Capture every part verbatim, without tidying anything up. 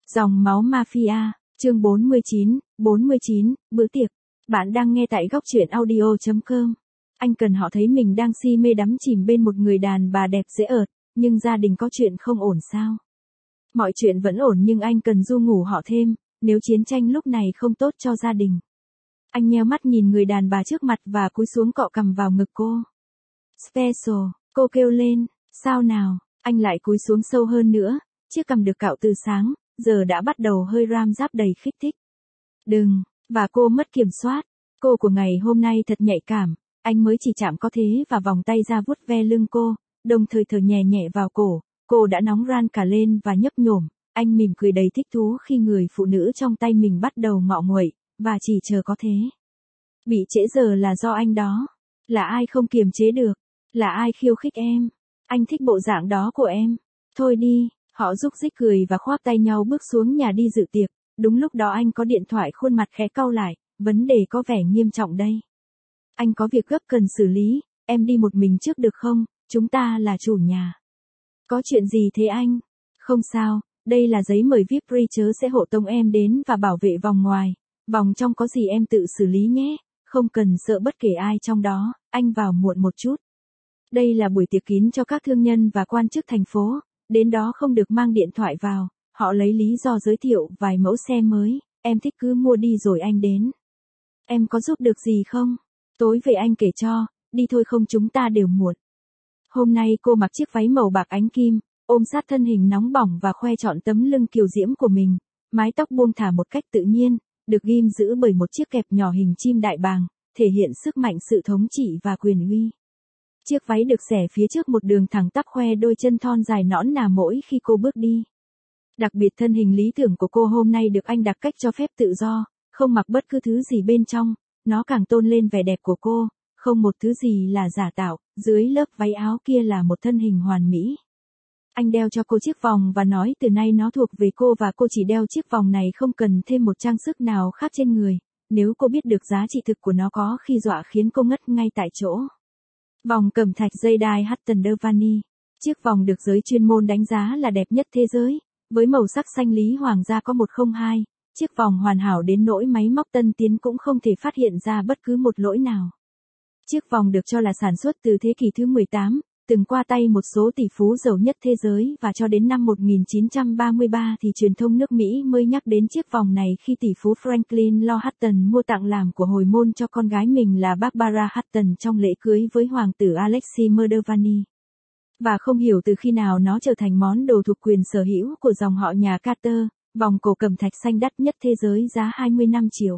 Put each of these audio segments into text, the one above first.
Dòng máu mafia, chương bốn mươi chín, bốn mươi chín, bữa tiệc. Bạn đang nghe tại góc truyện audio chấm com. Anh cần họ thấy mình đang si mê đắm chìm bên một người đàn bà đẹp dễ ợt, nhưng gia đình có chuyện không ổn sao? Mọi chuyện vẫn ổn nhưng anh cần du ngủ họ thêm, nếu chiến tranh lúc này không tốt cho gia đình. Anh nheo mắt nhìn người đàn bà trước mặt và cúi xuống cọ cằm vào ngực cô. Special, cô kêu lên, sao nào? Anh lại cúi xuống sâu hơn nữa, chiếc cằm được cạo từ sáng, giờ đã bắt đầu hơi ram ráp đầy kích thích. Đừng, và cô mất kiểm soát. Cô của ngày hôm nay thật nhạy cảm, anh mới chỉ chạm có thế và vòng tay ra vuốt ve lưng cô, đồng thời thở nhẹ nhẹ vào cổ, cô đã nóng ran cả lên và nhấp nhổm, anh mỉm cười đầy thích thú khi người phụ nữ trong tay mình bắt đầu ngọ nguậy, và chỉ chờ có thế. Bị trễ giờ là do anh đó. Là ai không kiềm chế được? Là ai khiêu khích em? Anh thích bộ dạng đó của em. Thôi đi. Họ rúc rích cười và khoác tay nhau bước xuống nhà đi dự tiệc. Đúng lúc đó anh có điện thoại, khuôn mặt khẽ cau lại, vấn đề có vẻ nghiêm trọng đây. Anh có việc gấp cần xử lý, em đi một mình trước được không, chúng ta là chủ nhà. Có chuyện gì thế anh? Không sao, đây là giấy mời vi ai pi, chớ sẽ hộ tống em đến và bảo vệ vòng ngoài. Vòng trong có gì em tự xử lý nhé, không cần sợ bất kể ai trong đó, anh vào muộn một chút. Đây là buổi tiệc kín cho các thương nhân và quan chức thành phố. Đến đó không được mang điện thoại vào, họ lấy lý do giới thiệu vài mẫu xe mới, em thích cứ mua đi rồi anh đến. Em có giúp được gì không? Tối về anh kể cho, đi thôi không chúng ta đều muộn. Hôm nay cô mặc chiếc váy màu bạc ánh kim, ôm sát thân hình nóng bỏng và khoe trọn tấm lưng kiều diễm của mình, mái tóc buông thả một cách tự nhiên, được ghim giữ bởi một chiếc kẹp nhỏ hình chim đại bàng, thể hiện sức mạnh sự thống trị và quyền uy. Chiếc váy được xẻ phía trước một đường thẳng tắp khoe đôi chân thon dài nõn nà mỗi khi cô bước đi. Đặc biệt thân hình lý tưởng của cô hôm nay được anh đặt cách cho phép tự do, không mặc bất cứ thứ gì bên trong, nó càng tôn lên vẻ đẹp của cô, không một thứ gì là giả tạo, dưới lớp váy áo kia là một thân hình hoàn mỹ. Anh đeo cho cô chiếc vòng và nói từ nay nó thuộc về cô và cô chỉ đeo chiếc vòng này, không cần thêm một trang sức nào khác trên người, nếu cô biết được giá trị thực của nó có khi dọa khiến cô ngất ngay tại chỗ. Vòng cẩm thạch dây đai Hutton Devani. Chiếc vòng được giới chuyên môn đánh giá là đẹp nhất thế giới, với màu sắc xanh lý hoàng gia có một không hai, chiếc vòng hoàn hảo đến nỗi máy móc tân tiến cũng không thể phát hiện ra bất cứ một lỗi nào. Chiếc vòng được cho là sản xuất từ thế kỷ thứ mười tám, từng qua tay một số tỷ phú giàu nhất thế giới và cho đến năm một nghìn chín trăm ba mươi ba thì truyền thông nước Mỹ mới nhắc đến chiếc vòng này khi tỷ phú Franklin Lo Hutton mua tặng làm của hồi môn cho con gái mình là Barbara Hutton trong lễ cưới với hoàng tử Alexei Devani. Và không hiểu từ khi nào nó trở thành món đồ thuộc quyền sở hữu của dòng họ nhà Carter, vòng cổ cẩm thạch xanh đắt nhất thế giới giá hai mươi lăm triệu.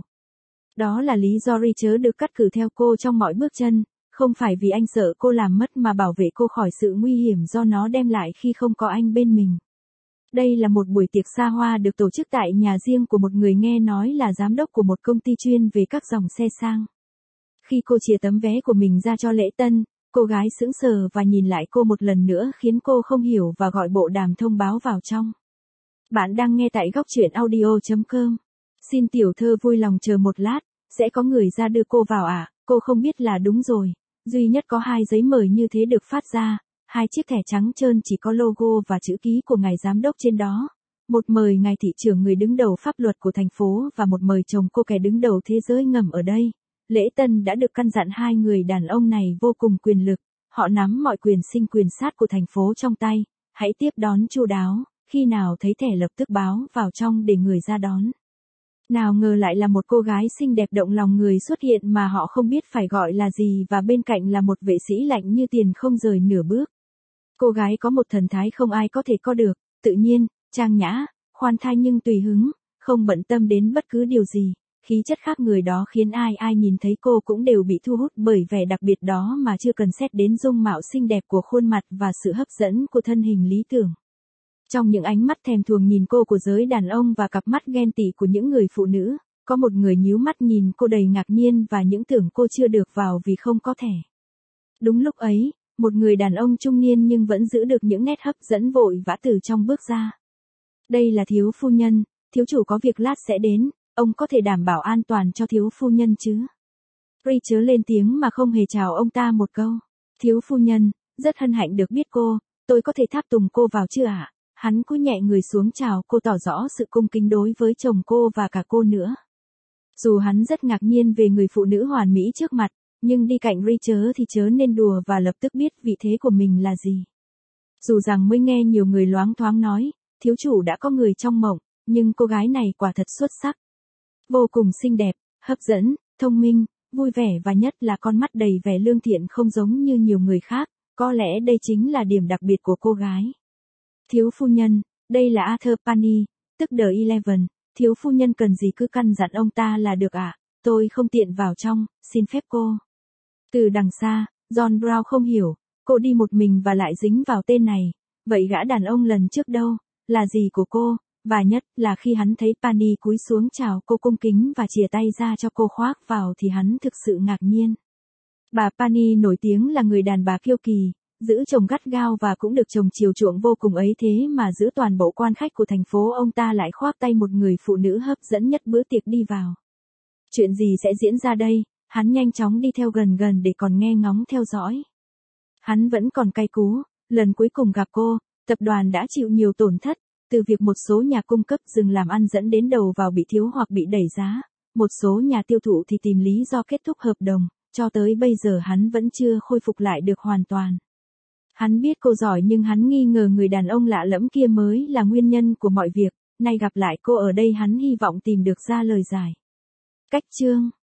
Đó là lý do Richard được cắt cử theo cô trong mọi bước chân. Không phải vì anh sợ cô làm mất mà bảo vệ cô khỏi sự nguy hiểm do nó đem lại khi không có anh bên mình. Đây là một buổi tiệc xa hoa được tổ chức tại nhà riêng của một người nghe nói là giám đốc của một công ty chuyên về các dòng xe sang. Khi cô chìa tấm vé của mình ra cho lễ tân, cô gái sững sờ và nhìn lại cô một lần nữa khiến cô không hiểu và gọi bộ đàm thông báo vào trong. Bạn đang nghe tại góc truyện audio chấm com. Xin tiểu thơ vui lòng chờ một lát, sẽ có người ra đưa cô vào ạ. À? Cô không biết là đúng rồi. Duy nhất có hai giấy mời như thế được phát ra, hai chiếc thẻ trắng trơn chỉ có logo và chữ ký của ngài giám đốc trên đó. Một mời ngài thị trưởng, người đứng đầu pháp luật của thành phố, và một mời chồng cô, kẻ đứng đầu thế giới ngầm ở đây. Lễ tân đã được căn dặn hai người đàn ông này vô cùng quyền lực, họ nắm mọi quyền sinh quyền sát của thành phố trong tay, hãy tiếp đón chu đáo, khi nào thấy thẻ lập tức báo vào trong để người ra đón. Nào ngờ lại là một cô gái xinh đẹp động lòng người xuất hiện mà họ không biết phải gọi là gì, và bên cạnh là một vệ sĩ lạnh như tiền không rời nửa bước. Cô gái có một thần thái không ai có thể có được, tự nhiên, trang nhã, khoan thai nhưng tùy hứng, không bận tâm đến bất cứ điều gì. Khí chất khác người đó khiến ai ai nhìn thấy cô cũng đều bị thu hút bởi vẻ đặc biệt đó mà chưa cần xét đến dung mạo xinh đẹp của khuôn mặt và sự hấp dẫn của thân hình lý tưởng. Trong những ánh mắt thèm thuồng nhìn cô của giới đàn ông và cặp mắt ghen tị của những người phụ nữ, có một người nhíu mắt nhìn cô đầy ngạc nhiên và những tưởng cô chưa được vào vì không có thẻ. Đúng lúc ấy, một người đàn ông trung niên nhưng vẫn giữ được những nét hấp dẫn vội vã từ trong bước ra. Đây là thiếu phu nhân, thiếu chủ có việc lát sẽ đến, ông có thể đảm bảo an toàn cho thiếu phu nhân chứ? Richard lên tiếng mà không hề chào ông ta một câu. Thiếu phu nhân, rất hân hạnh được biết cô, tôi có thể tháp tùng cô vào chưa ạ? Hắn cúi nhẹ người xuống chào cô, tỏ rõ sự cung kính đối với chồng cô và cả cô nữa. Dù hắn rất ngạc nhiên về người phụ nữ hoàn mỹ trước mặt, nhưng đi cạnh Rachel thì chớ nên đùa và lập tức biết vị thế của mình là gì. Dù rằng mới nghe nhiều người loáng thoáng nói, thiếu chủ đã có người trong mộng, nhưng cô gái này quả thật xuất sắc. Vô cùng xinh đẹp, hấp dẫn, thông minh, vui vẻ và nhất là con mắt đầy vẻ lương thiện không giống như nhiều người khác, có lẽ đây chính là điểm đặc biệt của cô gái. Thiếu phu nhân, đây là Arthur Pani, tức The Eleven, thiếu phu nhân cần gì cứ căn dặn ông ta là được ạ, à? Tôi không tiện vào trong, xin phép cô. Từ đằng xa, John Brown không hiểu, cô đi một mình và lại dính vào tên này, vậy gã đàn ông lần trước đâu, là gì của cô, và nhất là khi hắn thấy Pani cúi xuống chào cô cung kính và chìa tay ra cho cô khoác vào thì hắn thực sự ngạc nhiên. Bà Pani nổi tiếng là người đàn bà kiêu kỳ, giữ chồng gắt gao và cũng được chồng chiều chuộng vô cùng ấy, thế mà giữa toàn bộ quan khách của thành phố ông ta lại khoác tay một người phụ nữ hấp dẫn nhất bữa tiệc đi vào. Chuyện gì sẽ diễn ra đây? Hắn nhanh chóng đi theo gần gần để còn nghe ngóng theo dõi. Hắn vẫn còn cay cú, lần cuối cùng gặp cô, tập đoàn đã chịu nhiều tổn thất, từ việc một số nhà cung cấp dừng làm ăn dẫn đến đầu vào bị thiếu hoặc bị đẩy giá, một số nhà tiêu thụ thì tìm lý do kết thúc hợp đồng, cho tới bây giờ hắn vẫn chưa khôi phục lại được hoàn toàn. Hắn biết cô giỏi nhưng hắn nghi ngờ người đàn ông lạ lẫm kia mới là nguyên nhân của mọi việc, nay gặp lại cô ở đây hắn hy vọng tìm được ra lời giải. Cách chương